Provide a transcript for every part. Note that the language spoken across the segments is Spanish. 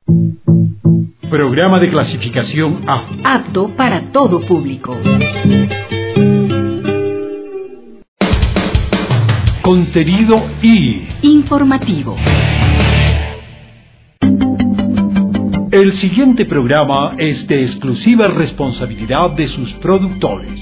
Programa de clasificación A. Apto para todo público. Contenido I. Informativo. El siguiente programa es de exclusiva responsabilidad de sus productores.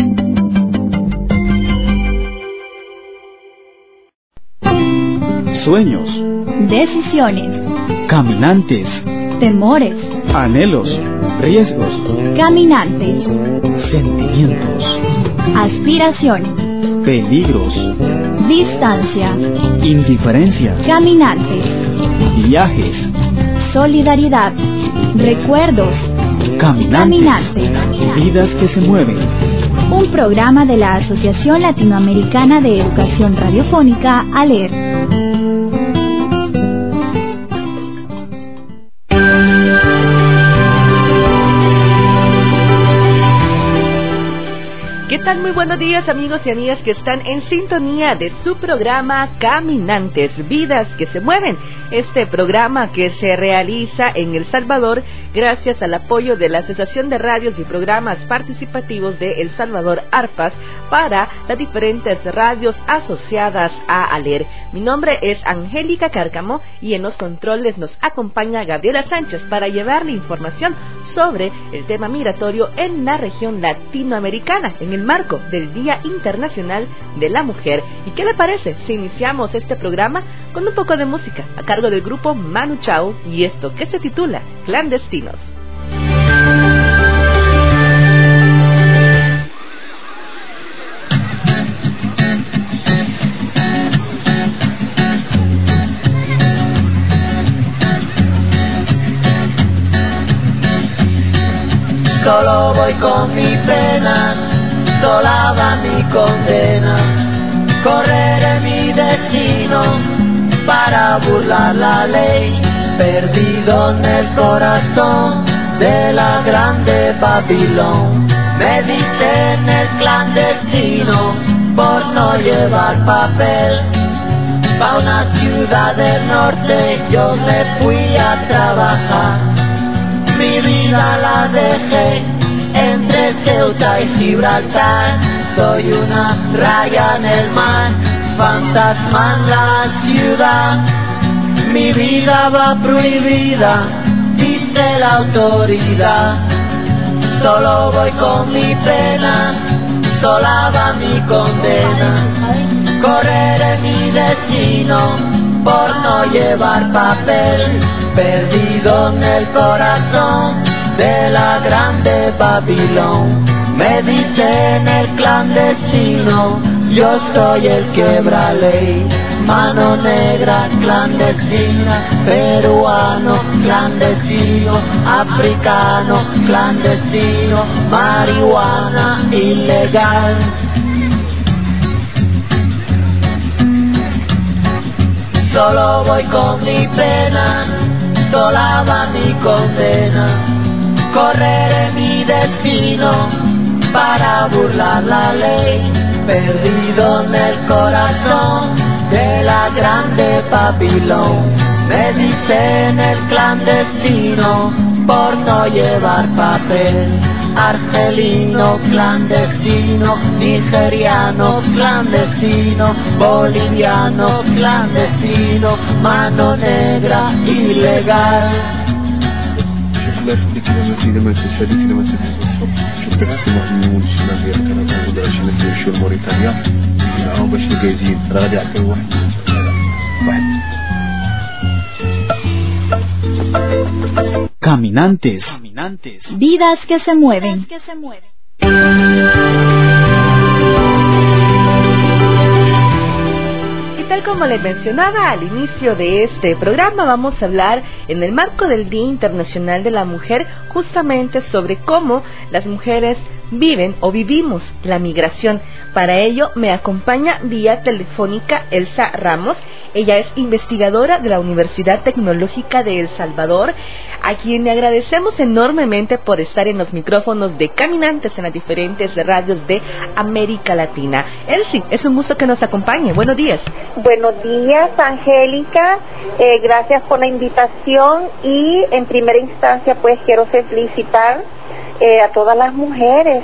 Sueños, decisiones, caminantes, temores, anhelos, riesgos, caminantes, sentimientos, aspiraciones, peligros, distancia, indiferencia, caminantes, viajes, solidaridad, recuerdos, caminantes, vidas que se mueven. Un programa de la Asociación Latinoamericana de Educación Radiofónica, ALER. ¿Qué tal? Muy buenos días, amigos y amigas que están en sintonía de su programa Caminantes, Vidas que se Mueven. Este programa que se realiza en El Salvador gracias al apoyo de la Asociación de Radios y Programas Participativos de El Salvador, ARPAS, para las diferentes radios asociadas a ALER. Mi nombre es Angélica Cárcamo y en los controles nos acompaña Gabriela Sánchez para llevarle información sobre el tema migratorio en la región latinoamericana, en el marco del Día Internacional de la Mujer. ¿Y qué le parece si iniciamos este programa con un poco de música a cargo del grupo Manu Chao y esto que se titula Clandestinos? Solo voy con mi pena, sola va mi condena. Correré mi destino para burlar la ley, perdido en el corazón de la grande Babilón. Me dicen el clandestino por no llevar papel. Pa' una ciudad del norte yo me fui a trabajar. Mi vida la dejé entre Ceuta y Gibraltar. Soy una raya en el mar, fantasma en la ciudad. Mi vida va prohibida, dice la autoridad. Solo voy con mi pena, sola va mi condena. Correré mi destino por no llevar papel, perdido en el corazón de la grande Babilón. Me dicen el clandestino, yo soy el quebra ley. Mano negra clandestina, peruano clandestino, africano clandestino, marihuana ilegal. Solo voy con mi pena, sola va mi condena. Correré mi destino para burlar la ley, perdido en el corazón de la grande Babilón. Me dicen el clandestino por no llevar papel. Argelino clandestino, nigeriano clandestino, boliviano clandestino, mano negra ilegal. Caminantes, vidas que se mueven. Y tal como les mencionaba al inicio de este programa, vamos a hablar en el marco del Día Internacional de la Mujer justamente sobre cómo las mujeres viven o vivimos la migración. Para ello me acompaña vía telefónica Elsa Ramos. Ella es investigadora de la Universidad Tecnológica de El Salvador, a quien le agradecemos enormemente por estar en los micrófonos de Caminantes en las diferentes radios de América Latina. Elsie, es un gusto que nos acompañe. Buenos días. Buenos días, Angélica. Gracias por la invitación y en primera instancia pues quiero felicitar a todas las mujeres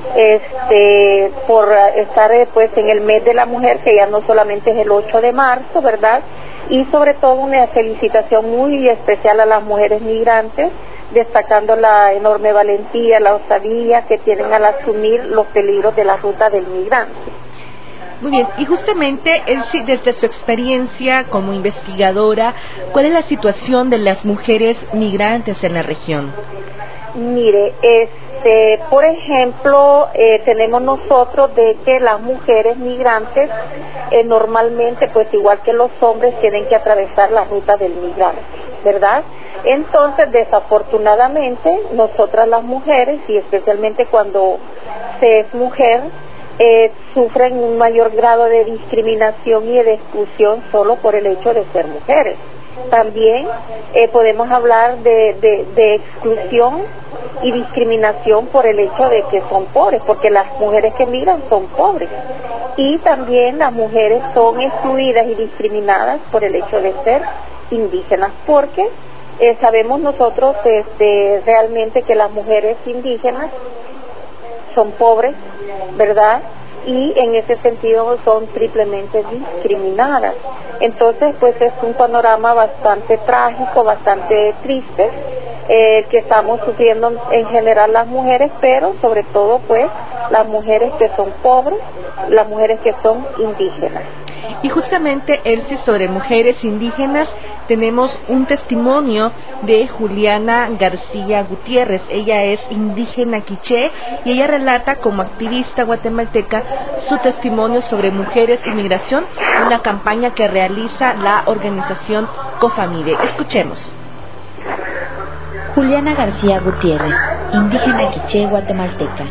por estar pues en el mes de la mujer, que ya no solamente es el 8 de marzo, ¿verdad? Y sobre todo una felicitación muy especial a las mujeres migrantes, destacando la enorme valentía, la osadía que tienen al asumir los peligros de la ruta del migrante. Muy bien, y justamente, Elsie, desde su experiencia como investigadora, ¿cuál es la situación de las mujeres migrantes en la región? Mire, por ejemplo, tenemos nosotros de que las mujeres migrantes normalmente, pues igual que los hombres, tienen que atravesar la ruta del migrante, ¿verdad? Entonces, desafortunadamente, nosotras las mujeres, y especialmente cuando se es mujer, sufren un mayor grado de discriminación y de exclusión solo por el hecho de ser mujeres. También podemos hablar de exclusión y discriminación por el hecho de que son pobres, porque las mujeres que migran son pobres. Y también las mujeres son excluidas y discriminadas por el hecho de ser indígenas, porque sabemos nosotros realmente que las mujeres indígenas son pobres, ¿verdad? Y en ese sentido son triplemente discriminadas. Entonces, pues es un panorama bastante trágico, bastante triste, que estamos sufriendo en general las mujeres, pero sobre todo, pues, las mujeres que son pobres, las mujeres que son indígenas. Y justamente, Elsie, sobre mujeres indígenas, tenemos un testimonio de Juliana García Gutiérrez. Ella es indígena quiché y ella relata como activista guatemalteca su testimonio sobre mujeres y migración, una campaña que realiza la organización Cofamide. Escuchemos. Juliana García Gutiérrez, indígena quiché guatemalteca.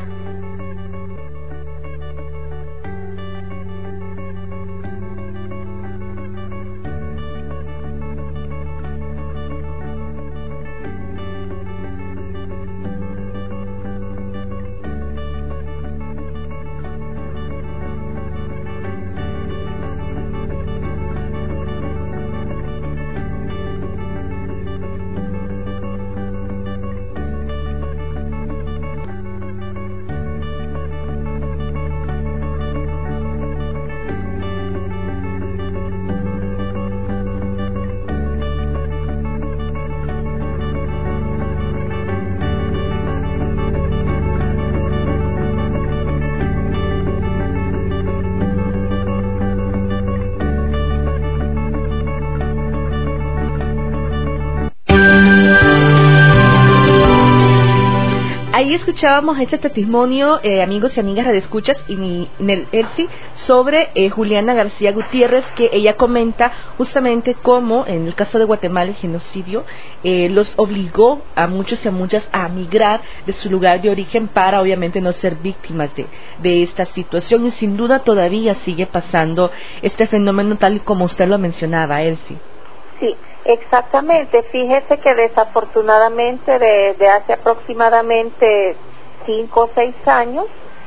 Ahí escuchábamos este testimonio, amigos y amigas radioescuchas, y Elsie, sobre Juliana García Gutiérrez, que ella comenta justamente cómo, en el caso de Guatemala, el genocidio los obligó a muchos y a muchas a migrar de su lugar de origen para, obviamente, no ser víctimas de esta situación, y sin duda todavía sigue pasando este fenómeno tal como usted lo mencionaba, Elsie. Sí. Exactamente, fíjese que desafortunadamente de hace aproximadamente 5 o 6 años,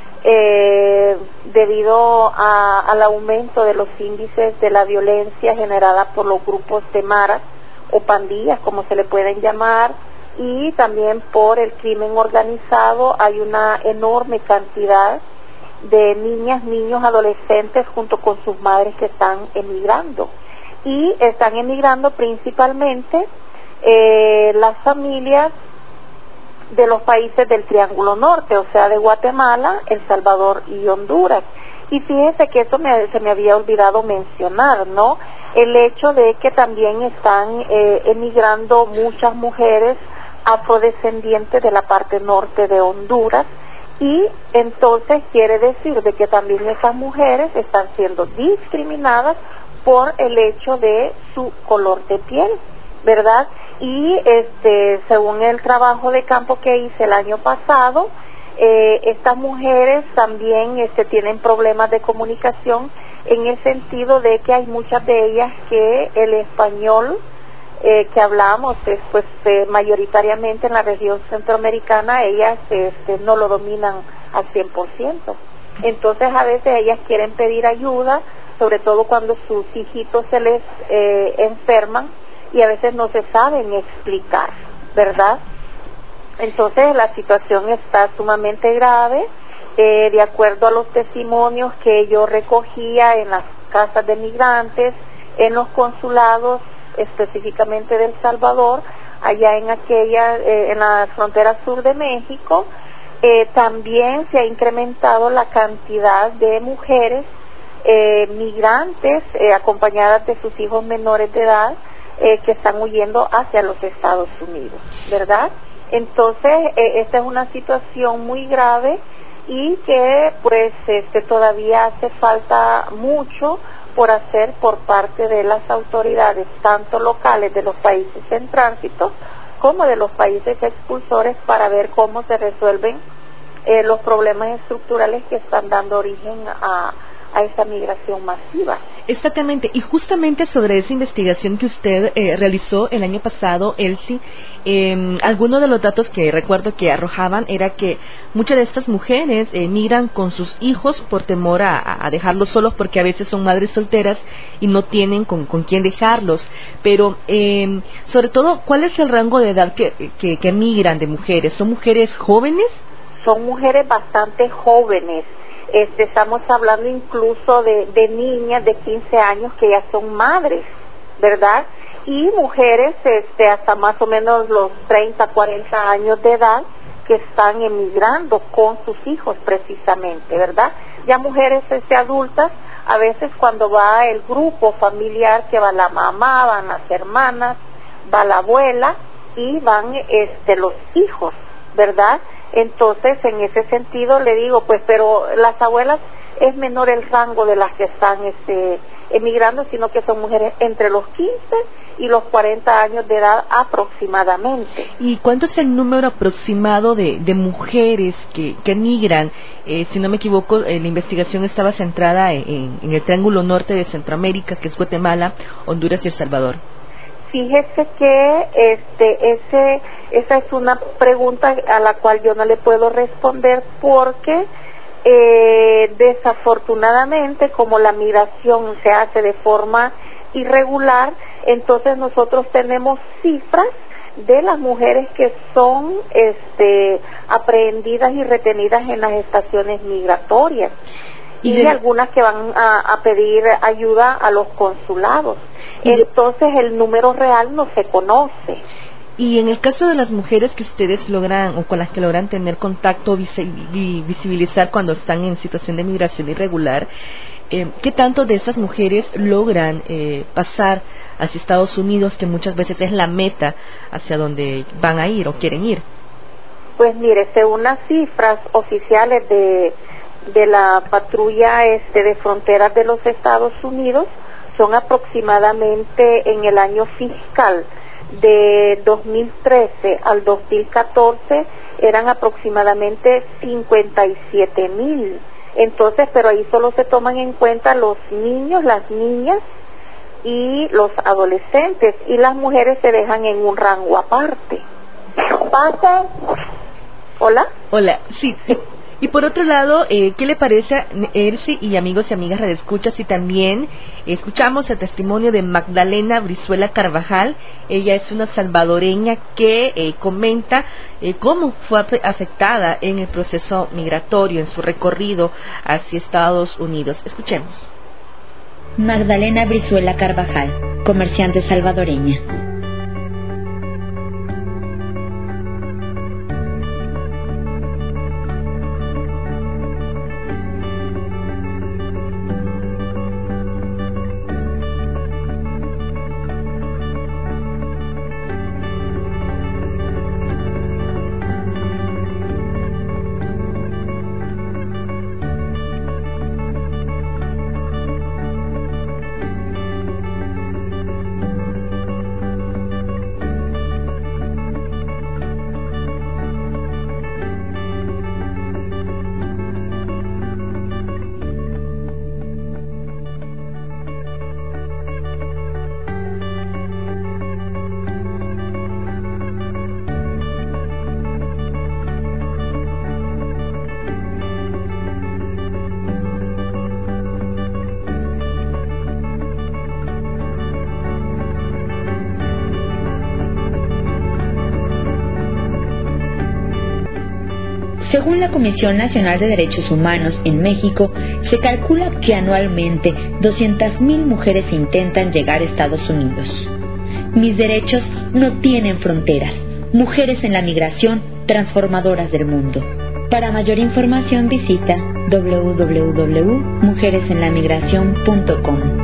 debido al aumento de los índices de la violencia generada por los grupos de maras o pandillas, como se le pueden llamar, y también por el crimen organizado, hay una enorme cantidad de niñas, niños, adolescentes junto con sus madres que están emigrando. Y están emigrando principalmente las familias de los países del Triángulo Norte, o sea, de Guatemala, El Salvador y Honduras. Y fíjese que eso se me había olvidado mencionar, ¿no? El hecho de que también están emigrando muchas mujeres afrodescendientes de la parte norte de Honduras, y entonces quiere decir de que también esas mujeres están siendo discriminadas por el hecho de su color de piel, ¿verdad? Y según el trabajo de campo que hice el año pasado, estas mujeres también tienen problemas de comunicación, en el sentido de que hay muchas de ellas que el español que hablamos pues mayoritariamente en la región centroamericana, ellas no lo dominan al 100%. Entonces a veces ellas quieren pedir ayuda, sobre todo cuando sus hijitos se les enferman, y a veces no se saben explicar, ¿verdad? Entonces la situación está sumamente grave. De acuerdo a los testimonios que yo recogía en las casas de migrantes, en los consulados específicamente de El Salvador, allá en la frontera sur de México, también se ha incrementado la cantidad de mujeres migrantes acompañadas de sus hijos menores de edad que están huyendo hacia los Estados Unidos, ¿verdad? Entonces esta es una situación muy grave y que pues todavía hace falta mucho por hacer por parte de las autoridades, tanto locales de los países en tránsito como de los países expulsores, para ver cómo se resuelven los problemas estructurales que están dando origen a esa migración masiva. Exactamente, y justamente sobre esa investigación que usted realizó el año pasado, Elsie, algunos de los datos que recuerdo que arrojaban era que muchas de estas mujeres migran con sus hijos por temor a dejarlos solos, porque a veces son madres solteras y no tienen con quién dejarlos. Pero sobre todo, ¿cuál es el rango de edad que migran de mujeres? ¿Son mujeres jóvenes? Son mujeres bastante jóvenes. Estamos hablando incluso de niñas de 15 años que ya son madres, ¿verdad? Y mujeres hasta más o menos los 30, 40 años de edad, que están emigrando con sus hijos precisamente, ¿verdad? Ya mujeres adultas, a veces cuando va el grupo familiar, que va la mamá, van las hermanas, va la abuela y van los hijos, ¿verdad? Entonces, en ese sentido le digo, pues, pero las abuelas es menor el rango de las que están emigrando, sino que son mujeres entre los 15 y los 40 años de edad aproximadamente. ¿Y cuánto es el número aproximado de mujeres que emigran? Si no me equivoco, la investigación estaba centrada en el Triángulo Norte de Centroamérica, que es Guatemala, Honduras y El Salvador. Fíjese que esa es una pregunta a la cual yo no le puedo responder, porque desafortunadamente, como la migración se hace de forma irregular, entonces nosotros tenemos cifras de las mujeres que son aprehendidas y retenidas en las estaciones migratorias, y algunas que van a pedir ayuda a los consulados. Entonces el número real no se conoce. Y en el caso de las mujeres que ustedes logran, o con las que logran tener contacto, visibilizar cuando están en situación de migración irregular, ¿qué tanto de estas mujeres logran pasar hacia Estados Unidos, que muchas veces es la meta hacia donde van a ir o quieren ir? Pues mire, según las cifras oficiales de la patrulla de fronteras de los Estados Unidos, son aproximadamente, en el año fiscal de 2013 al 2014, eran aproximadamente 57,000. Entonces, pero ahí solo se toman en cuenta los niños, las niñas y los adolescentes, y las mujeres se dejan en un rango aparte. ¿Pasa? ¿Hola? Hola, sí. Y por otro lado, ¿qué le parece a Elsie y amigos y amigas radioescuchas si también escuchamos el testimonio de Magdalena Brizuela Carvajal? Ella es una salvadoreña que comenta cómo fue afectada en el proceso migratorio, en su recorrido hacia Estados Unidos. Escuchemos. Magdalena Brizuela Carvajal, comerciante salvadoreña. Según la Comisión Nacional de Derechos Humanos en México, se calcula que anualmente 200,000 mujeres intentan llegar a Estados Unidos. Mis derechos no tienen fronteras. Mujeres en la migración, transformadoras del mundo. Para mayor información visita www.mujeresenlamigracion.com.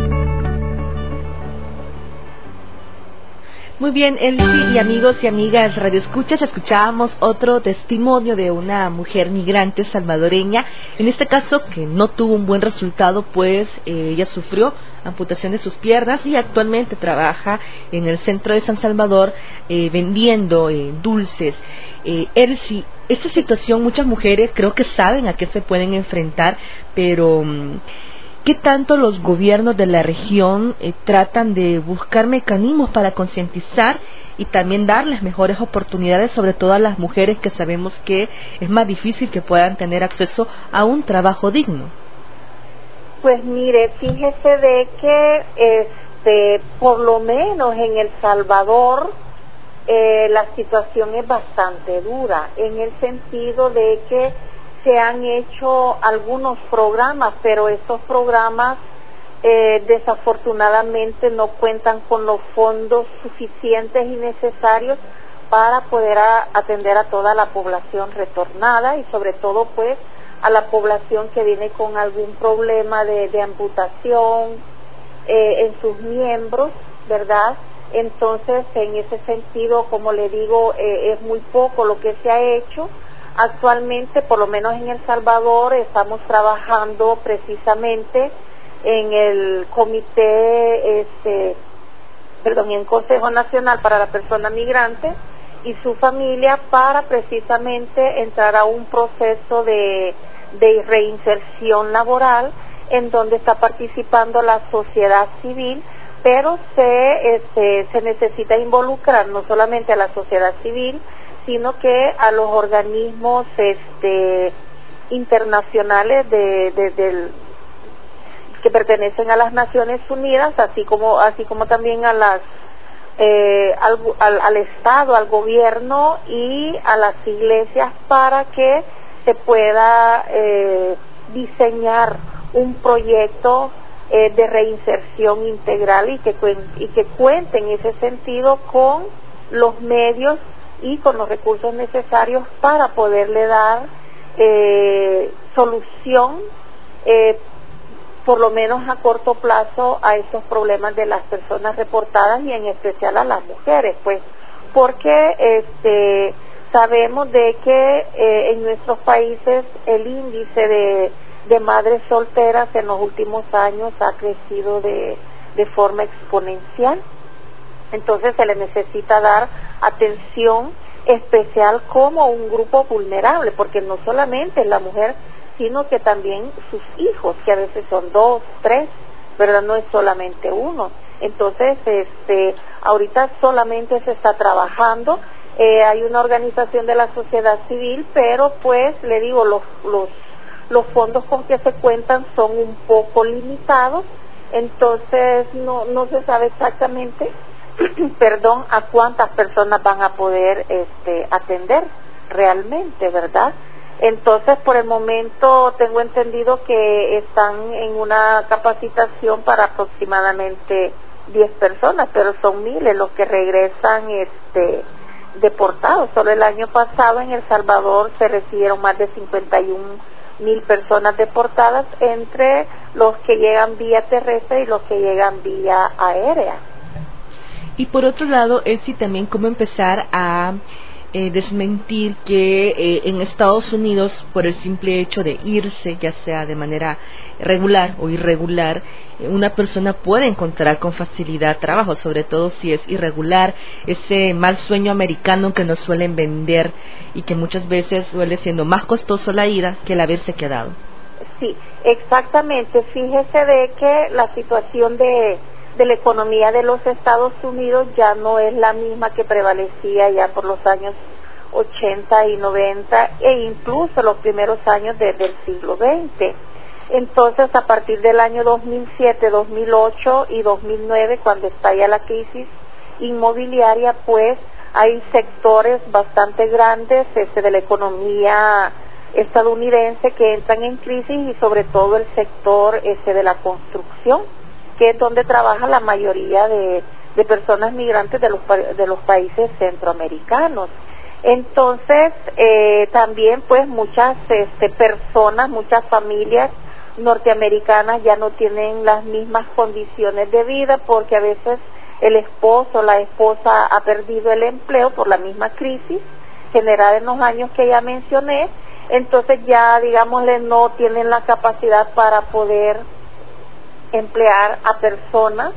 Muy bien, Elsie y amigos y amigas radioescuchas, escuchábamos otro testimonio de una mujer migrante salvadoreña, en este caso que no tuvo un buen resultado, pues ella sufrió amputación de sus piernas y actualmente trabaja en el centro de San Salvador vendiendo dulces. Elsie, esta situación muchas mujeres creo que saben a qué se pueden enfrentar, pero ¿qué tanto los gobiernos de la región tratan de buscar mecanismos para concientizar y también darles mejores oportunidades, sobre todo a las mujeres que sabemos que es más difícil que puedan tener acceso a un trabajo digno? Pues mire, fíjese de que por lo menos en El Salvador la situación es bastante dura, en el sentido de que se han hecho algunos programas, pero esos programas desafortunadamente no cuentan con los fondos suficientes y necesarios para poder atender a toda la población retornada y sobre todo pues a la población que viene con algún problema de amputación en sus miembros, ¿verdad? Entonces, en ese sentido, como le digo, es muy poco lo que se ha hecho. Actualmente, por lo menos en El Salvador, estamos trabajando precisamente en el en el Consejo Nacional para la Persona Migrante y su familia para precisamente entrar a un proceso de reinserción laboral en donde está participando la sociedad civil, pero se necesita involucrar no solamente a la sociedad civil, sino que a los organismos internacionales que pertenecen a las Naciones Unidas, así como también a al Estado, al gobierno y a las iglesias, para que se pueda diseñar un proyecto de reinserción integral y que cuente en ese sentido con los medios y con los recursos necesarios para poderle dar solución por lo menos a corto plazo a esos problemas de las personas reportadas y en especial a las mujeres, pues porque sabemos de que en nuestros países el índice de madres solteras en los últimos años ha crecido de forma exponencial. Entonces se le necesita dar atención especial como un grupo vulnerable, porque no solamente es la mujer, sino que también sus hijos, que a veces son 2, 3, ¿verdad? No es solamente uno. Entonces, ahorita solamente se está trabajando, hay una organización de la sociedad civil, pero pues le digo, los fondos con que se cuentan son un poco limitados, entonces no se sabe exactamente a cuántas personas van a poder atender realmente, ¿verdad? Entonces, por el momento tengo entendido que están en una capacitación para aproximadamente 10 personas, pero son miles los que regresan deportados. Solo el año pasado en El Salvador se recibieron más de 51,000 personas deportadas, entre los que llegan vía terrestre y los que llegan vía aérea. Y por otro lado, también cómo empezar a desmentir que en Estados Unidos, por el simple hecho de irse, ya sea de manera regular o irregular, una persona puede encontrar con facilidad trabajo, sobre todo si es irregular, ese mal sueño americano que nos suelen vender y que muchas veces suele siendo más costoso la ida que el haberse quedado. Sí, exactamente. Fíjese de que la situación de la economía de los Estados Unidos ya no es la misma que prevalecía ya por los años 80 y 90 e incluso los primeros años del siglo XX. Entonces, a partir del año 2007, 2008 y 2009, cuando estalla la crisis inmobiliaria, pues hay sectores bastante grandes de la economía estadounidense que entran en crisis, y sobre todo el sector de la construcción, que es donde trabaja la mayoría de personas migrantes de los países centroamericanos. Entonces, también pues muchas personas, muchas familias norteamericanas ya no tienen las mismas condiciones de vida, porque a veces el esposo o la esposa ha perdido el empleo por la misma crisis generada en los años que ya mencioné. Entonces ya, digámosle, no tienen la capacidad para poder emplear a personas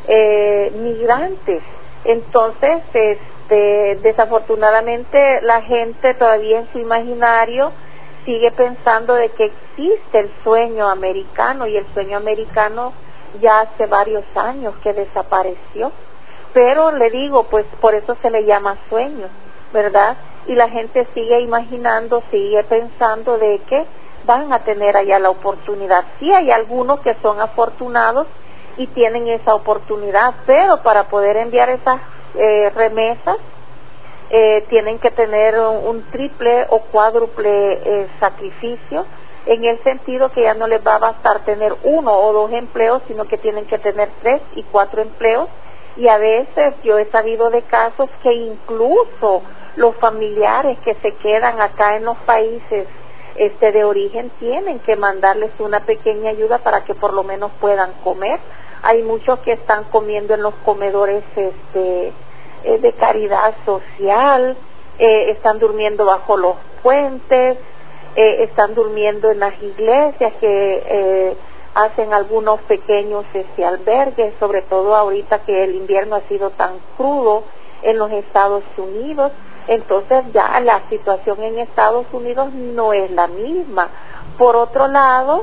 migrantes. Entonces, desafortunadamente la gente todavía en su imaginario sigue pensando de que existe el sueño americano, y el sueño americano ya hace varios años que desapareció. Pero le digo, pues por eso se le llama sueño, ¿verdad? Y la gente sigue imaginando, sigue pensando de que van a tener allá la oportunidad. Sí, hay algunos que son afortunados y tienen esa oportunidad, pero para poder enviar esas remesas tienen que tener un triple o cuádruple sacrificio, en el sentido que ya no les va a bastar tener 1 o 2 empleos, sino que tienen que tener 3 y 4 empleos. Y a veces yo he sabido de casos que incluso los familiares que se quedan acá en los países de origen tienen que mandarles una pequeña ayuda para que por lo menos puedan comer. Hay muchos que están comiendo en los comedores de caridad social, están durmiendo bajo los puentes, están durmiendo en las iglesias que hacen algunos pequeños albergues, sobre todo ahorita que el invierno ha sido tan crudo en los Estados Unidos. Entonces ya la situación en Estados Unidos no es la misma. Por otro lado,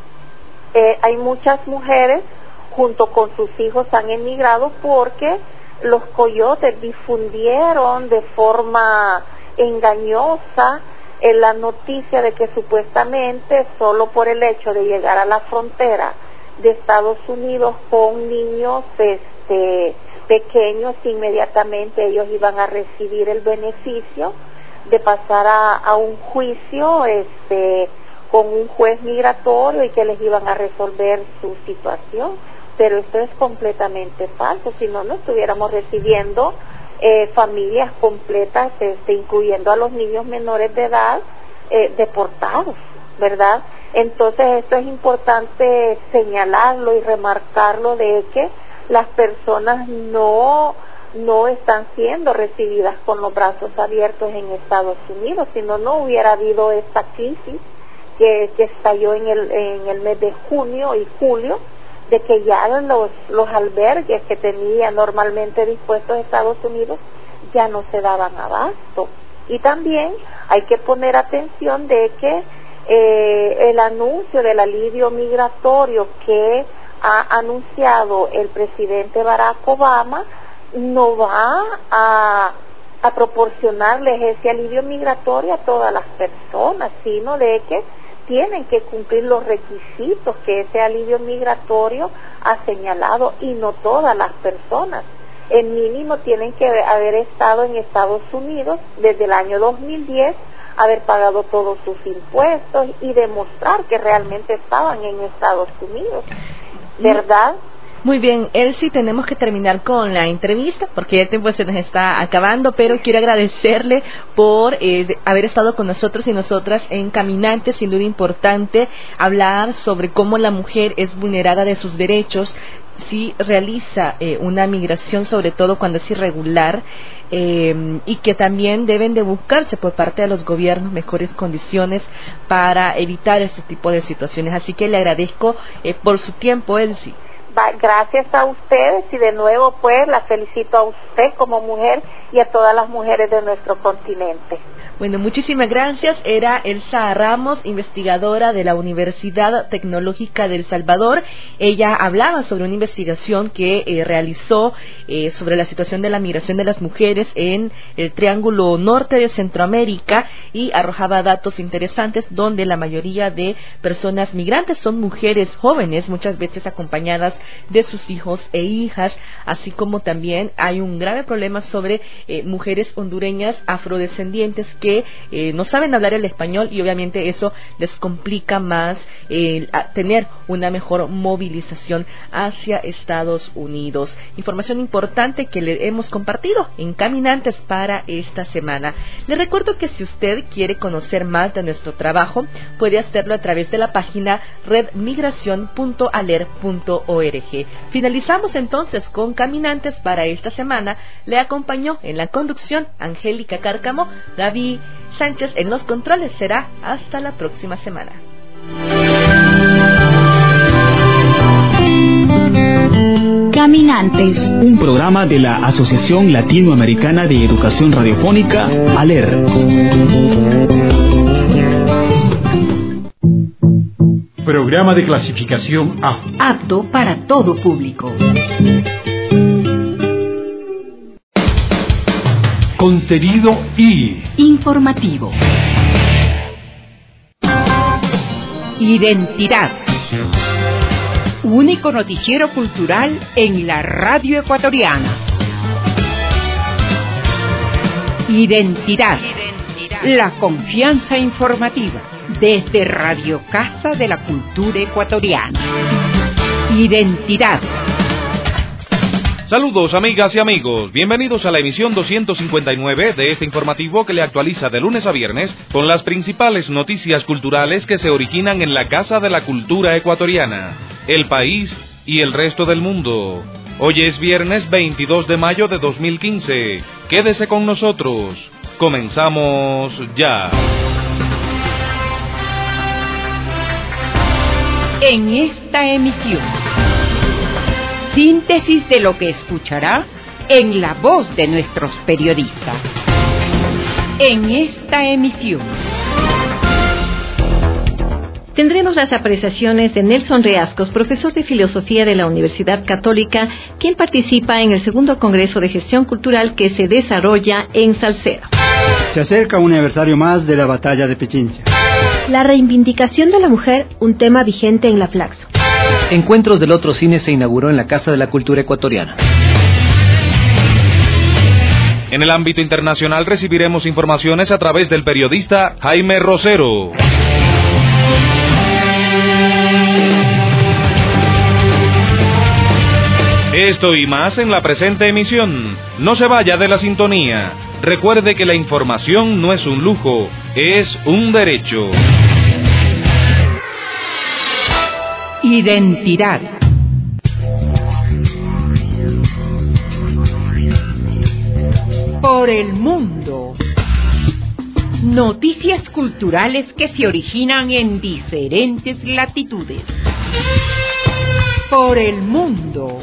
hay muchas mujeres junto con sus hijos han emigrado porque los coyotes difundieron de forma engañosa la noticia de que supuestamente solo por el hecho de llegar a la frontera de Estados Unidos con niños pequeños, inmediatamente ellos iban a recibir el beneficio de pasar a un juicio con un juez migratorio y que les iban a resolver su situación. Pero esto es completamente falso, si no, no estuviéramos recibiendo familias completas, incluyendo a los niños menores de edad, deportados, ¿verdad? Entonces esto es importante señalarlo y remarcarlo, de que las personas no están siendo recibidas con los brazos abiertos en Estados Unidos, si no, no hubiera habido esta crisis que estalló en el mes de junio y julio, de que ya los albergues que tenía normalmente dispuestos Estados Unidos ya no se daban abasto. Y también hay que poner atención de que el anuncio del alivio migratorio que ha anunciado el presidente Barack Obama no va a proporcionarles ese alivio migratorio a todas las personas, sino de que tienen que cumplir los requisitos que ese alivio migratorio ha señalado, y no todas las personas. El mínimo tienen que haber estado en Estados Unidos desde el año 2010, haber pagado todos sus impuestos y demostrar que realmente estaban en Estados Unidos, ¿verdad? Muy bien, Elsie, tenemos que terminar con la entrevista porque el tiempo se nos está acabando, pero quiero agradecerle por haber estado con nosotros y nosotras en Caminantes. Sin duda importante hablar sobre cómo la mujer es vulnerada de sus derechos si realiza una migración, sobre todo cuando es irregular, y que también deben de buscarse por parte de los gobiernos mejores condiciones para evitar este tipo de situaciones. Así que le agradezco por su tiempo, Elsie. Gracias a ustedes, y de nuevo pues la felicito a usted como mujer y a todas las mujeres de nuestro continente. Bueno, muchísimas gracias. Era Elsa Ramos, investigadora de la Universidad Tecnológica de El Salvador. Ella hablaba sobre una investigación que realizó sobre la situación de la migración de las mujeres en el Triángulo Norte de Centroamérica y arrojaba datos interesantes donde la mayoría de personas migrantes son mujeres jóvenes, muchas veces acompañadas de sus hijos e hijas, así como también hay un grave problema sobre mujeres hondureñas afrodescendientes que no saben hablar el español y obviamente eso les complica más tener una mejor movilización hacia Estados Unidos. Información importante que le hemos compartido en Caminantes para esta semana. Les recuerdo que si usted quiere conocer más de nuestro trabajo, puede hacerlo a través de la página redmigracion.aler.org. Finalizamos entonces con Caminantes para esta semana. Le acompañó en la conducción Angélica Cárcamo, Gaby Sánchez en los controles. Será hasta la próxima semana. Caminantes, un programa de la Asociación Latinoamericana de Educación Radiofónica, ALER. Programa de clasificación A. Apto para todo público. Contenido I. Informativo. Identidad. Único noticiero cultural en la radio ecuatoriana. Identidad. La confianza informativa desde Radio Casa de la Cultura Ecuatoriana. Identidad. Saludos amigas y amigos, bienvenidos a la emisión 259 de este informativo que le actualiza de lunes a viernes con las principales noticias culturales que se originan en la Casa de la Cultura Ecuatoriana, el país y el resto del mundo. Hoy es viernes 22 de mayo de 2015. Quédese con nosotros. Comenzamos ya. En esta emisión, síntesis de lo que escuchará en la voz de nuestros periodistas. En esta emisión tendremos las apreciaciones de Nelson Reascos, profesor de Filosofía de la Universidad Católica, quien participa en el segundo Congreso de Gestión Cultural que se desarrolla en Salcedo. Se acerca un aniversario más de la batalla de Pichincha. La reivindicación de la mujer, un tema vigente en la Flaxo. Encuentros del Otro Cine se inauguró en la Casa de la Cultura Ecuatoriana. En el ámbito internacional recibiremos informaciones a través del periodista Jaime Rosero. Esto y más en la presente emisión. No se vaya de la sintonía. Recuerde que la información no es un lujo, es un derecho. Identidad. Por el mundo. Noticias culturales que se originan en diferentes latitudes. Por el mundo.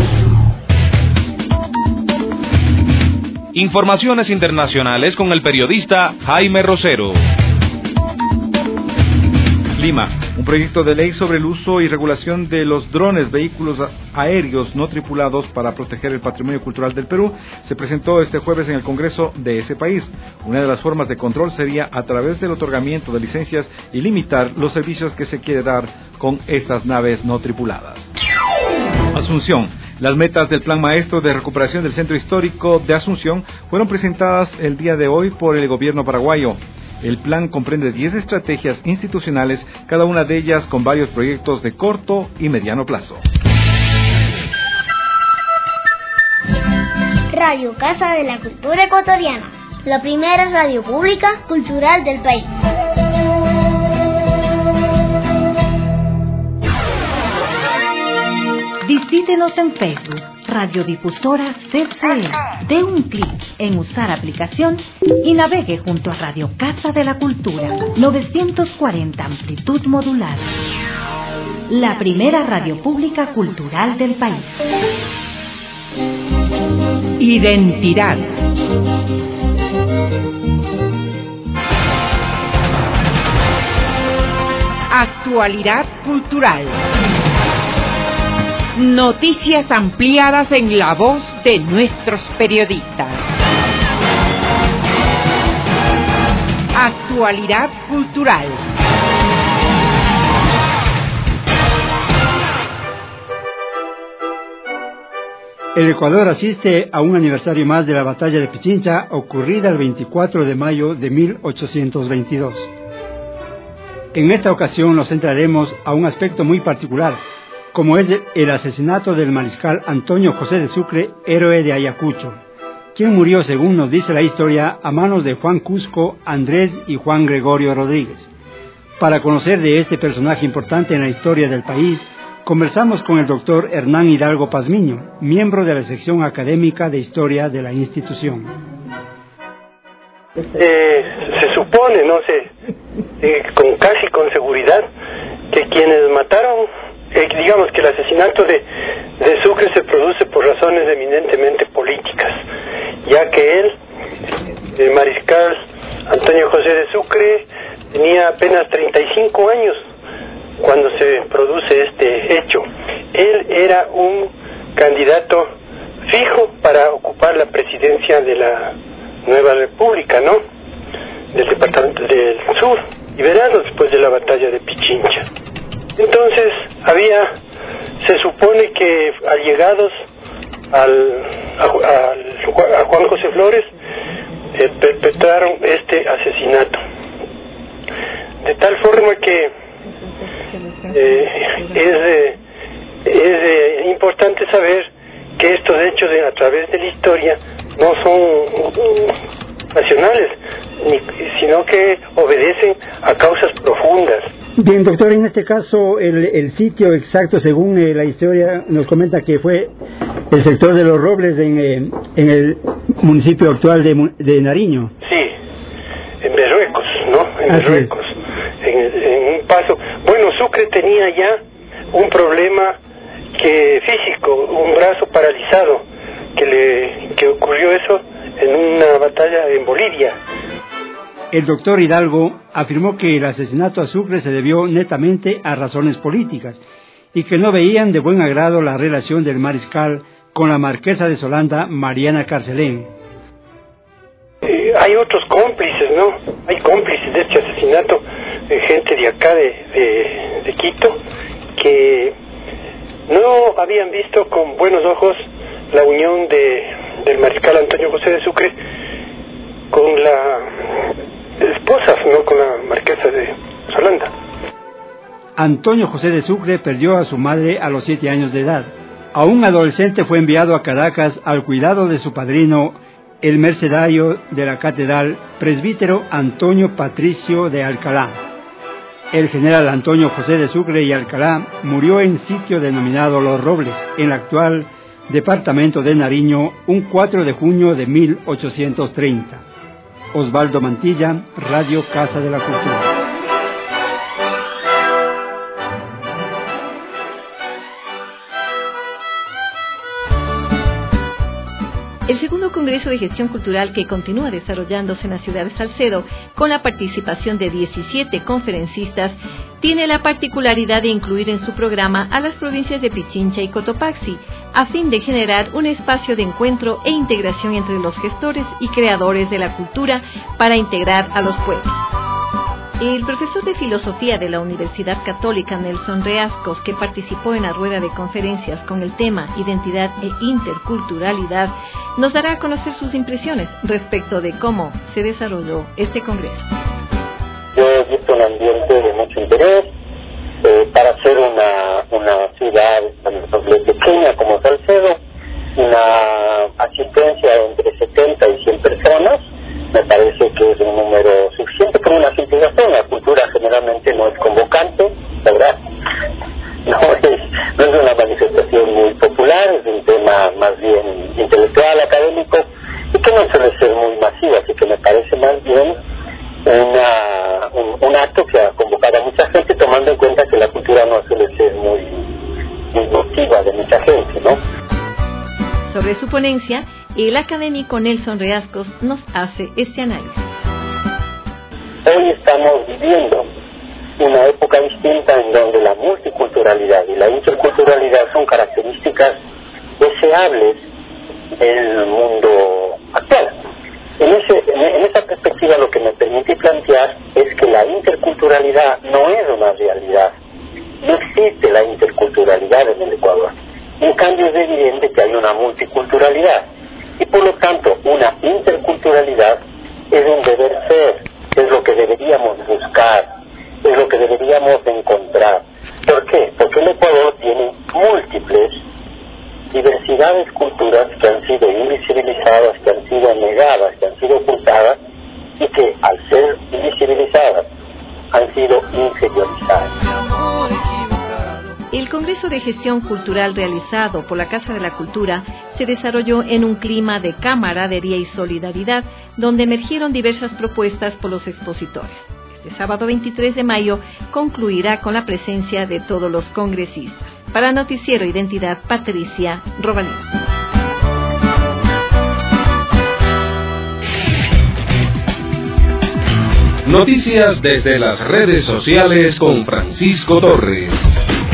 Informaciones internacionales con el periodista Jaime Rosero. Lima. Un proyecto de ley sobre el uso y regulación de los drones, vehículos aéreos no tripulados para proteger el patrimonio cultural del Perú, se presentó este jueves en el Congreso de ese país. Una de las formas de control sería a través del otorgamiento de licencias y limitar los servicios que se quiere dar con estas naves no tripuladas. Asunción. Las metas del Plan Maestro de Recuperación del Centro Histórico de Asunción fueron presentadas el día de hoy por el gobierno paraguayo. El plan comprende 10 estrategias institucionales, cada una de ellas con varios proyectos de corto y mediano plazo. Radio Casa de la Cultura Ecuatoriana, la primera radio pública cultural del país. Visítenos en Facebook, Radiodifusora CCE. Dé un clic en usar aplicación y navegue junto a Radio Casa de la Cultura, 940 amplitud modulada. La primera radio pública cultural del país. Identidad. Actualidad cultural. Noticias ampliadas en la voz de nuestros periodistas. Actualidad cultural. El Ecuador asiste a un aniversario más de la batalla de Pichincha, ocurrida el 24 de mayo de 1822. En esta ocasión nos centraremos a un aspecto muy particular, como es el asesinato del mariscal Antonio José de Sucre, héroe de Ayacucho, quien murió, según nos dice la historia, a manos de Juan Cusco, Andrés y Juan Gregorio Rodríguez. Para conocer de este personaje importante en la historia del país, conversamos con el doctor Hernán Hidalgo Pazmiño, miembro de la sección académica de historia de la institución. Se supone, no sé, casi con seguridad, que quienes mataron, digamos que el asesinato de Sucre se produce por razones eminentemente políticas, ya que él, el mariscal Antonio José de Sucre, tenía apenas 35 años cuando se produce este hecho. Él era un candidato fijo para ocupar la presidencia de la nueva república, ¿no?, del departamento del sur, liberado después de la batalla de Pichincha. Entonces se supone que allegados a Juan José Flores perpetraron este asesinato, de tal forma que es importante saber que estos hechos a través de la historia no son nacionales, sino que obedecen a causas profundas. Bien, doctor, en este caso el sitio exacto, según la historia, nos comenta que fue el sector de Los Robles en el municipio actual de Nariño. Sí, en Berruecos, ¿no? En Berruecos, en un paso. Bueno, Sucre tenía ya un problema físico, un brazo paralizado, que ocurrió eso en una batalla en Bolivia. El doctor Hidalgo afirmó que el asesinato a Sucre se debió netamente a razones políticas y que no veían de buen agrado la relación del mariscal con la marquesa de Solanda, Mariana Carcelén. Hay otros cómplices, ¿no? Hay cómplices de este asesinato, gente de acá de Quito, que no habían visto con buenos ojos la unión del mariscal Antonio José de Sucre con la esposa, no con la marquesa de Solanda. Antonio José de Sucre perdió a su madre a los 7 años de edad. Aún adolescente fue enviado a Caracas al cuidado de su padrino, el mercedario de la catedral, presbítero Antonio Patricio de Alcalá. El general Antonio José de Sucre y Alcalá murió en sitio denominado Los Robles, en el actual departamento de Nariño, un 4 de junio de 1830. Osvaldo Mantilla, Radio Casa de la Cultura. El segundo Congreso de Gestión Cultural, que continúa desarrollándose en la ciudad de Salcedo con la participación de 17 conferencistas, tiene la particularidad de incluir en su programa a las provincias de Pichincha y Cotopaxi, a fin de generar un espacio de encuentro e integración entre los gestores y creadores de la cultura para integrar a los pueblos. El profesor de Filosofía de la Universidad Católica, Nelson Reascos, que participó en la rueda de conferencias con el tema Identidad e Interculturalidad, nos dará a conocer sus impresiones respecto de cómo se desarrolló este congreso. Yo he visto un ambiente de mucho interés para ser una ciudad pequeña como Salcedo, una asistencia entre 70 y 100 personas. Me parece que es un número suficiente por una simple razón. La cultura generalmente no es convocante, ¿verdad? No es una manifestación muy popular, es un tema más bien intelectual, académico, y que no suele ser muy masivo, así que me parece más bien un acto que ha convocado a mucha gente, tomando en cuenta que la cultura no suele ser muy motiva de mucha gente, ¿no? Sobre su ponencia, el académico Nelson Reascos nos hace este análisis. Hoy estamos viviendo una época distinta en donde la multiculturalidad y la interculturalidad son características deseables del mundo actual. En esa perspectiva, lo que me permite plantear es que la interculturalidad no es una realidad. No existe la interculturalidad en el Ecuador. En cambio, es evidente que hay una multiculturalidad. Y por lo tanto, una interculturalidad es un deber ser, es lo que deberíamos buscar, es lo que deberíamos encontrar. ¿Por qué? Porque el Ecuador tiene múltiples diversidades culturas que han sido invisibilizadas, que han sido negadas, que han sido ocultadas y que al ser invisibilizadas han sido inferiorizadas. El Congreso de Gestión Cultural realizado por la Casa de la Cultura se desarrolló en un clima de camaradería y solidaridad, donde emergieron diversas propuestas por los expositores. Este sábado 23 de mayo concluirá con la presencia de todos los congresistas. Para Noticiero Identidad, Patricia Robalín. Noticias desde las redes sociales con Francisco Torres.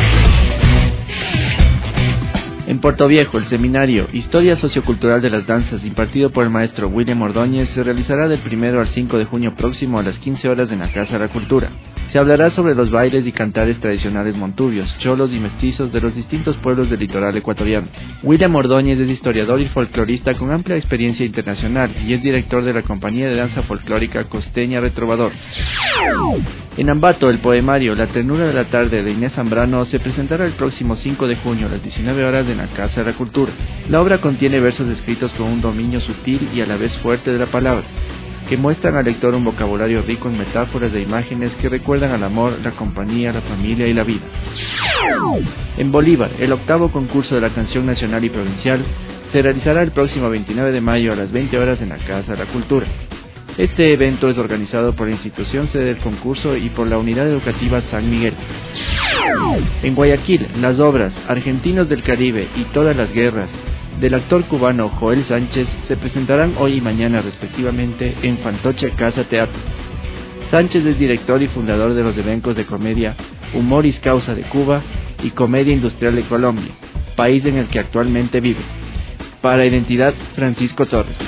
En Puerto Viejo, el seminario Historia Sociocultural de las Danzas, impartido por el maestro William Ordóñez, se realizará del 1 al 5 de junio próximo a las 15 horas en la Casa de la Cultura. Se hablará sobre los bailes y cantares tradicionales montubios, cholos y mestizos de los distintos pueblos del litoral ecuatoriano. William Ordóñez es historiador y folclorista con amplia experiencia internacional y es director de la compañía de danza folclórica Costeña Retrovador. En Ambato, el poemario La ternura de la tarde de Inés Zambrano se presentará el próximo 5 de junio a las 19 horas en la Casa de la Cultura. La obra contiene versos escritos con un dominio sutil y a la vez fuerte de la palabra, que muestran al lector un vocabulario rico en metáforas de imágenes que recuerdan al amor, la compañía, la familia y la vida. En Bolívar, el 8º concurso de la canción nacional y provincial se realizará el próximo 29 de mayo a las 20 horas en la Casa de la Cultura. Este evento es organizado por la institución sede del concurso y por la Unidad Educativa San Miguel. En Guayaquil, las obras Argentinos del Caribe y Todas las Guerras del actor cubano Joel Sánchez se presentarán hoy y mañana respectivamente en Fantoche Casa Teatro. Sánchez es director y fundador de los elencos de comedia Humoris Causa de Cuba y Comedia Industrial de Colombia, país en el que actualmente vive. Para Identidad, Francisco Torres.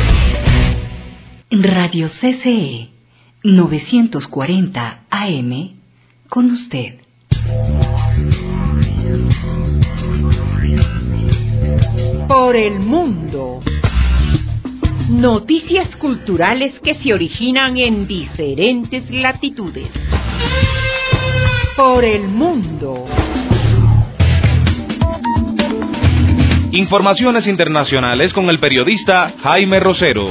Radio CCE 940 AM, con usted. Por el mundo. Noticias culturales que se originan en diferentes latitudes. Por el mundo. Informaciones internacionales con el periodista Jaime Rosero.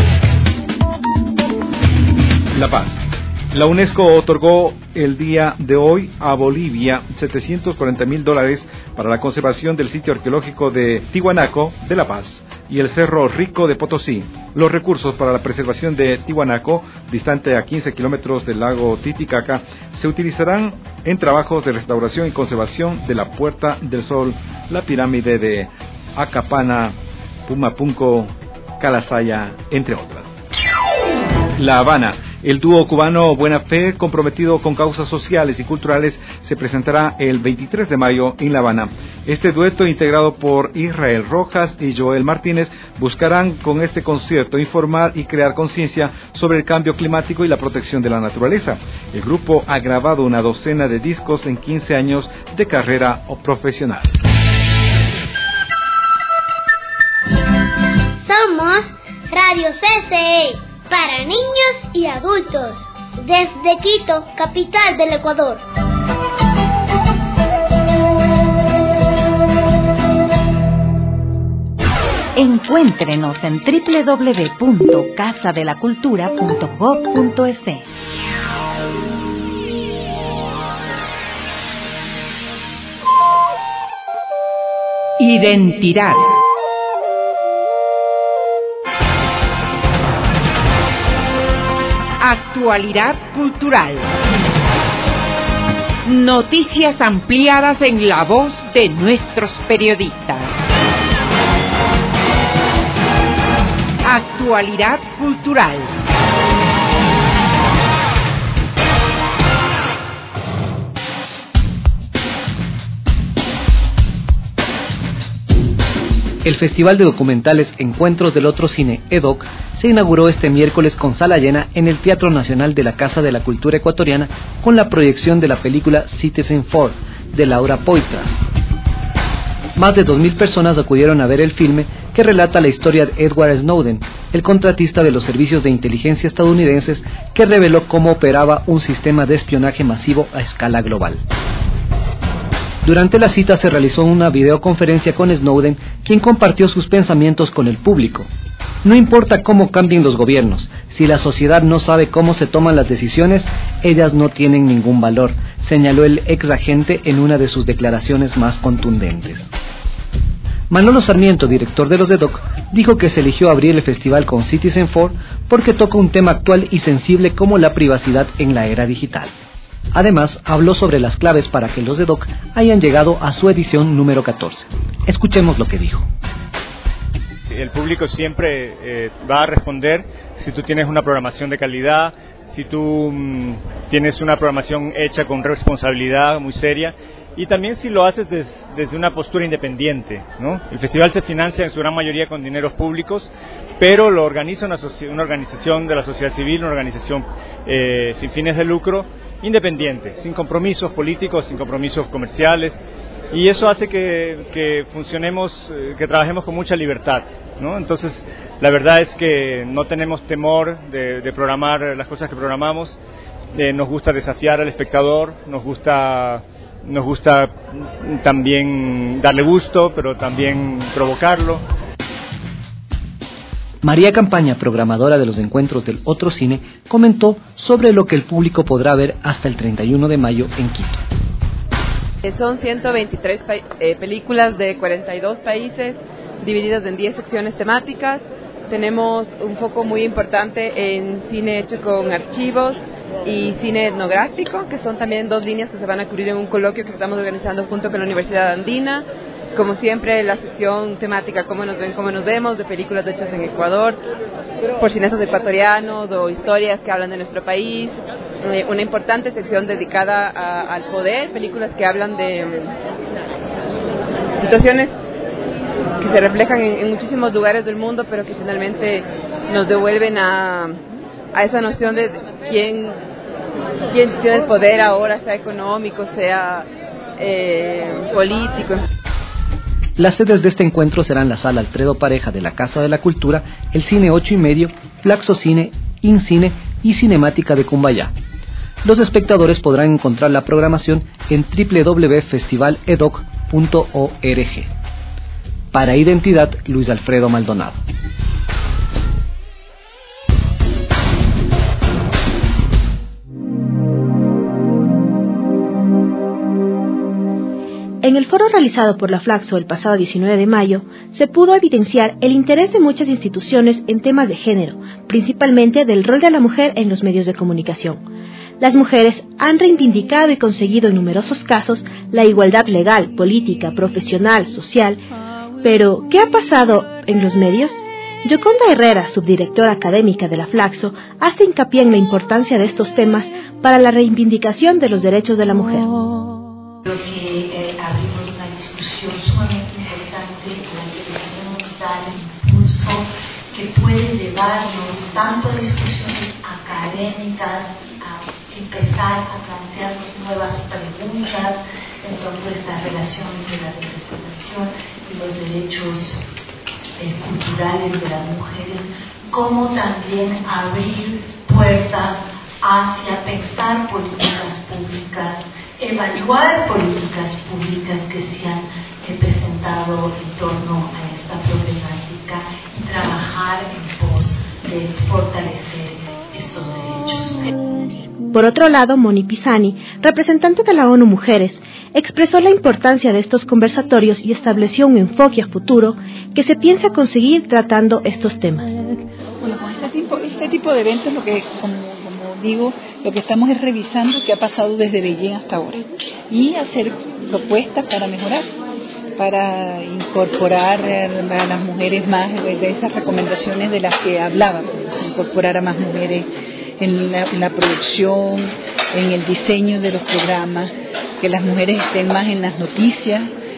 La Paz. La UNESCO otorgó el día de hoy a Bolivia $740,000 para la conservación del sitio arqueológico de Tiwanaku de La Paz y el Cerro Rico de Potosí. Los recursos para la preservación de Tiwanaku, distante a 15 kilómetros del lago Titicaca, se utilizarán en trabajos de restauración y conservación de la Puerta del Sol, la pirámide de Acapana, Pumapunco, Calasaya, entre otras. La Habana. El dúo cubano Buena Fe, comprometido con causas sociales y culturales, se presentará el 23 de mayo en La Habana. Este dueto, integrado por Israel Rojas y Joel Martínez, buscarán con este concierto informar y crear conciencia sobre el cambio climático y la protección de la naturaleza. El grupo ha grabado una docena de discos en 15 años de carrera profesional. Somos Radio CCE. Para niños y adultos, desde Quito, capital del Ecuador. Encuéntrenos en www.casadelacultura.gov.es. Identidad. Actualidad cultural. Noticias ampliadas en la voz de nuestros periodistas. Actualidad cultural. El Festival de Documentales Encuentros del Otro Cine, EDOC, se inauguró este miércoles con sala llena en el Teatro Nacional de la Casa de la Cultura Ecuatoriana con la proyección de la película Citizenfour, de Laura Poitras. Más de 2.000 personas acudieron a ver el filme que relata la historia de Edward Snowden, el contratista de los servicios de inteligencia estadounidenses que reveló cómo operaba un sistema de espionaje masivo a escala global. Durante la cita se realizó una videoconferencia con Snowden, quien compartió sus pensamientos con el público. No importa cómo cambien los gobiernos, si la sociedad no sabe cómo se toman las decisiones, ellas no tienen ningún valor, señaló el ex agente en una de sus declaraciones más contundentes. Manolo Sarmiento, director de los EDOC, dijo que se eligió abrir el festival con Citizenfour porque toca un tema actual y sensible como la privacidad en la era digital. Además, habló sobre las claves para que los EDOC hayan llegado a su edición número 14. Escuchemos lo que dijo. El público siempre va a responder si tú tienes una programación de calidad, si tú tienes una programación hecha con responsabilidad muy seria y también si lo haces desde una postura independiente, ¿no? El festival se financia en su gran mayoría con dineros públicos, pero lo organiza una organización de la sociedad civil, una organización sin fines de lucro, independiente, sin compromisos políticos, sin compromisos comerciales, y eso hace que funcionemos, que trabajemos con mucha libertad, ¿no? Entonces, la verdad es que no tenemos temor de programar las cosas que programamos, nos gusta desafiar al espectador, nos gusta también darle gusto, pero también provocarlo. María Campaña, programadora de los encuentros del Otro Cine, comentó sobre lo que el público podrá ver hasta el 31 de mayo en Quito. Son 123 películas de 42 países, divididas en 10 secciones temáticas. Tenemos un foco muy importante en cine hecho con archivos y cine etnográfico, que son también dos líneas que se van a cubrir en un coloquio que estamos organizando junto con la Universidad Andina. Como siempre, la sección temática Cómo nos ven, cómo nos vemos, de películas hechas en Ecuador, por cineastas ecuatorianos o historias que hablan de nuestro país. Una importante sección dedicada al poder, películas que hablan de situaciones que se reflejan en muchísimos lugares del mundo, pero que finalmente nos devuelven a esa noción de quién tiene el poder ahora, sea económico, sea político. Las sedes de este encuentro serán la Sala Alfredo Pareja de la Casa de la Cultura, el Cine 8 y medio, Flaxo Cine, InCine y Cinemática de Cumbayá. Los espectadores podrán encontrar la programación en www.festivaledoc.org. Para Identidad, Luis Alfredo Maldonado. En el foro realizado por la Flaxo el pasado 19 de mayo, se pudo evidenciar el interés de muchas instituciones en temas de género, principalmente del rol de la mujer en los medios de comunicación. Las mujeres han reivindicado y conseguido en numerosos casos la igualdad legal, política, profesional, social. Pero, ¿qué ha pasado en los medios? Yoconda Herrera, subdirectora académica de la Flaxo, hace hincapié en la importancia de estos temas para la reivindicación de los derechos de la mujer. Creo que abrimos una discusión sumamente importante, la televisión digital, el impulso que puede llevarnos tanto a discusiones académicas, a empezar a plantearnos nuevas preguntas en torno a esta relación entre la representación y los derechos culturales de las mujeres, como también abrir puertas hacia pensar políticas públicas, evaluar políticas públicas que se han presentado en torno a esta problemática y trabajar en pos de fortalecer esos derechos. Por otro lado, Moni Pisani, representante de la ONU Mujeres, expresó la importancia de estos conversatorios y estableció un enfoque a futuro que se piensa conseguir tratando estos temas. Bueno, con este tipo de eventos, lo que como digo, lo que estamos es revisando qué ha pasado desde Beijing hasta ahora y hacer propuestas para mejorar, para incorporar a las mujeres más de esas recomendaciones de las que hablábamos, incorporar a más mujeres en la producción, en el diseño de los programas, que las mujeres estén más en las noticias,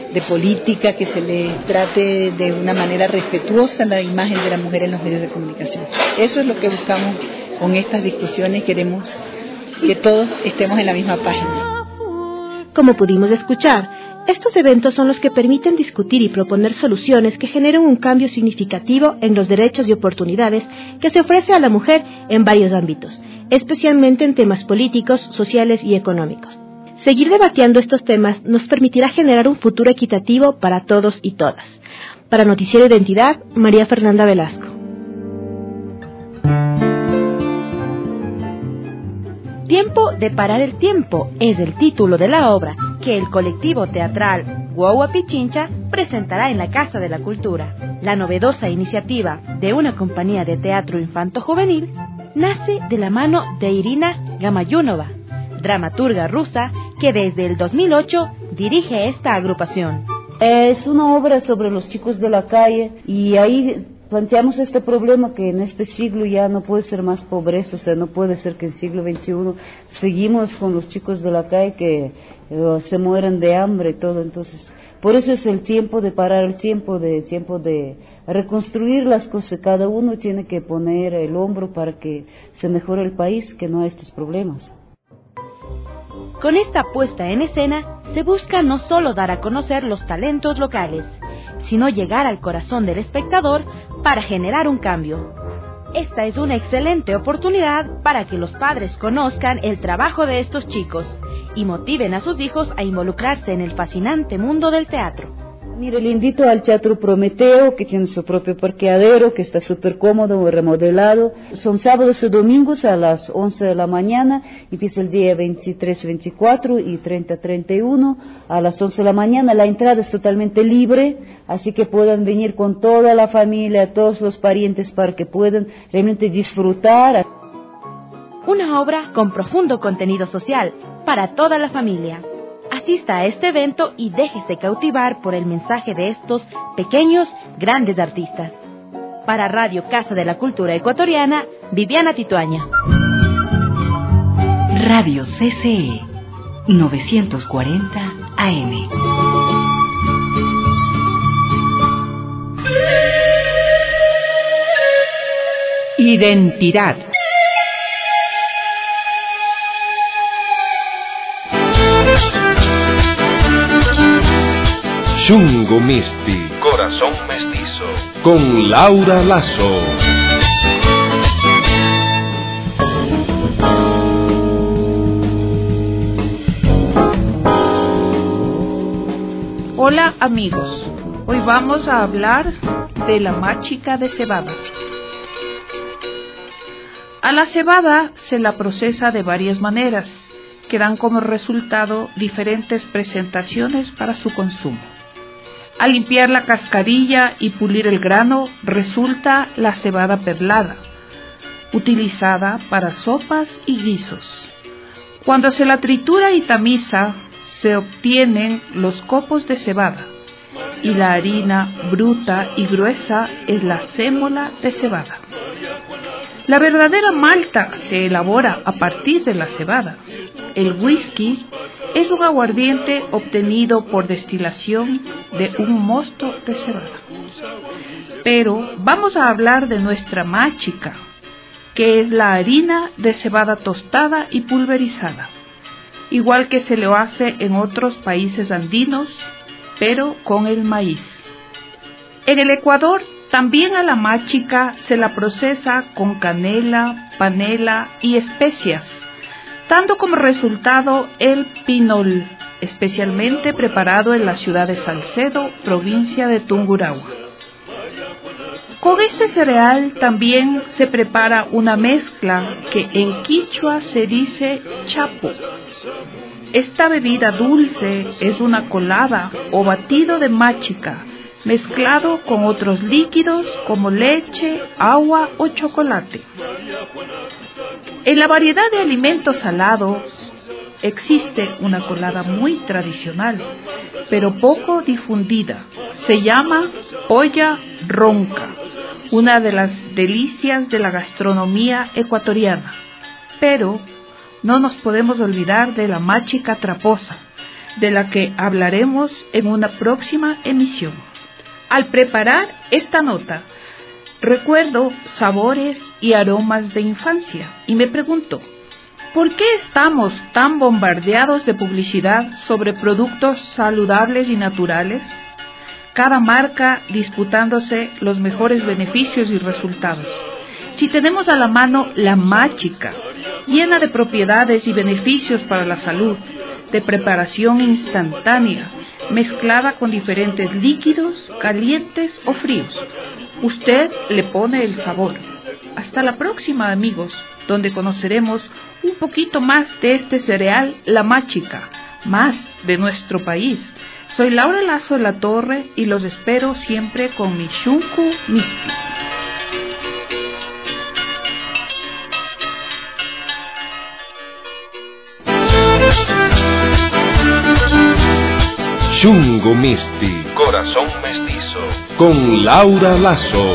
de política, que se le trate de una manera respetuosa la imagen de la mujer en los medios de comunicación. Eso es lo que buscamos con estas discusiones, queremos que todos estemos en la misma página. Como pudimos escuchar, estos eventos son los que permiten discutir y proponer soluciones que generen un cambio significativo en los derechos y oportunidades que se ofrece a la mujer en varios ámbitos, especialmente en temas políticos, sociales y económicos. Seguir debatiendo estos temas nos permitirá generar un futuro equitativo para todos y todas. Para Noticiero Identidad, María Fernanda Velasco. Tiempo de parar el tiempo es el título de la obra que el colectivo teatral Guagua Pichincha presentará en la Casa de la Cultura. La novedosa iniciativa de una compañía de teatro infanto-juvenil nace de la mano de Irina Gamayunova, dramaturga rusa que desde el 2008 dirige esta agrupación. Es una obra sobre los chicos de la calle y ahí planteamos este problema que en este siglo ya no puede ser más pobreza, o sea, no puede ser que en el siglo XXI seguimos con los chicos de la calle que se mueren de hambre y todo. Entonces, por eso es el tiempo de parar el tiempo de reconstruir las cosas. Cada uno tiene que poner el hombro para que se mejore el país, que no haya estos problemas. Con esta puesta en escena se busca no solo dar a conocer los talentos locales, sino llegar al corazón del espectador para generar un cambio. Esta es una excelente oportunidad para que los padres conozcan el trabajo de estos chicos y motiven a sus hijos a involucrarse en el fascinante mundo del teatro. Mire, le invito al Teatro Prometeo, que tiene su propio parqueadero, que está súper cómodo, remodelado. Son sábados y domingos a las 11 de la mañana, empieza el día 23, 24 y 30, 31 a las 11 de la mañana. La entrada es totalmente libre, así que puedan venir con toda la familia, todos los parientes, para que puedan realmente disfrutar. Una obra con profundo contenido social para toda la familia. Asista a este evento y déjese cautivar por el mensaje de estos pequeños, grandes artistas. Para Radio Casa de la Cultura Ecuatoriana, Viviana Tituaña. Radio CCE, 940 AM. Identidad. Chungo Misti, Corazón Mestizo, con Laura Lazo. Hola amigos, hoy vamos a hablar de la máchica de cebada. A la cebada se la procesa de varias maneras, que dan como resultado diferentes presentaciones para su consumo. Al limpiar la cascarilla y pulir el grano, resulta la cebada perlada, utilizada para sopas y guisos. Cuando se la tritura y tamiza, se obtienen los copos de cebada, y la harina bruta y gruesa es la sémola de cebada. La verdadera malta se elabora a partir de la cebada. El whisky es un aguardiente obtenido por destilación de un mosto de cebada. Pero vamos a hablar de nuestra máchica, que es la harina de cebada tostada y pulverizada, igual que se lo hace en otros países andinos, pero con el maíz. En el Ecuador, también a la máchica se la procesa con canela, panela y especias, dando como resultado el pinol, especialmente preparado en la ciudad de Salcedo, provincia de Tungurahua. Con este cereal también se prepara una mezcla que en quichua se dice chapo. Esta bebida dulce es una colada o batido de máchica, mezclado con otros líquidos como leche, agua o chocolate. En la variedad de alimentos salados existe una colada muy tradicional, pero poco difundida. Se llama olla ronca, una de las delicias de la gastronomía ecuatoriana. Pero no nos podemos olvidar de la máchica traposa, de la que hablaremos en una próxima emisión. Al preparar esta nota, recuerdo sabores y aromas de infancia y me pregunto, ¿por qué estamos tan bombardeados de publicidad sobre productos saludables y naturales? Cada marca disputándose los mejores beneficios y resultados. Si tenemos a la mano la Mágica, llena de propiedades y beneficios para la salud, de preparación instantánea, mezclada con diferentes líquidos, calientes o fríos. Usted le pone el sabor. Hasta la próxima, amigos, donde conoceremos un poquito más de este cereal, la Mágica, más de nuestro país. Soy Laura Lazo de la Torre y los espero siempre con mi Shunku Misti. Shungo Misti, Corazón Mestizo, con Laura Lazo.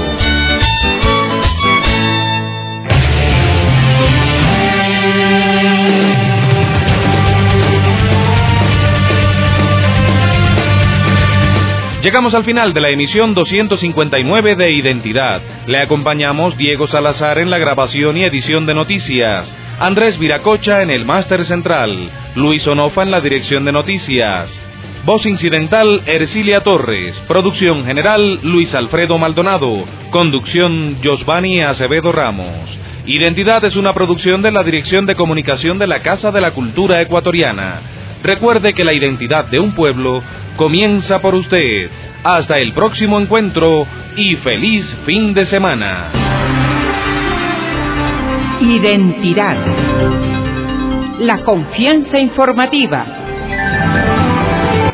Llegamos al final de la emisión 259 de Identidad. Le acompañamos Diego Salazar en la grabación y edición de noticias, Andrés Viracocha en el máster central, Luis Onofa en la dirección de noticias. Voz incidental, Ercilia Torres. Producción general, Luis Alfredo Maldonado. Conducción, Josvani Acevedo Ramos. Identidad es una producción de la Dirección de Comunicación de la Casa de la Cultura Ecuatoriana. Recuerde que la identidad de un pueblo comienza por usted. Hasta el próximo encuentro y feliz fin de semana. Identidad. La confianza informativa.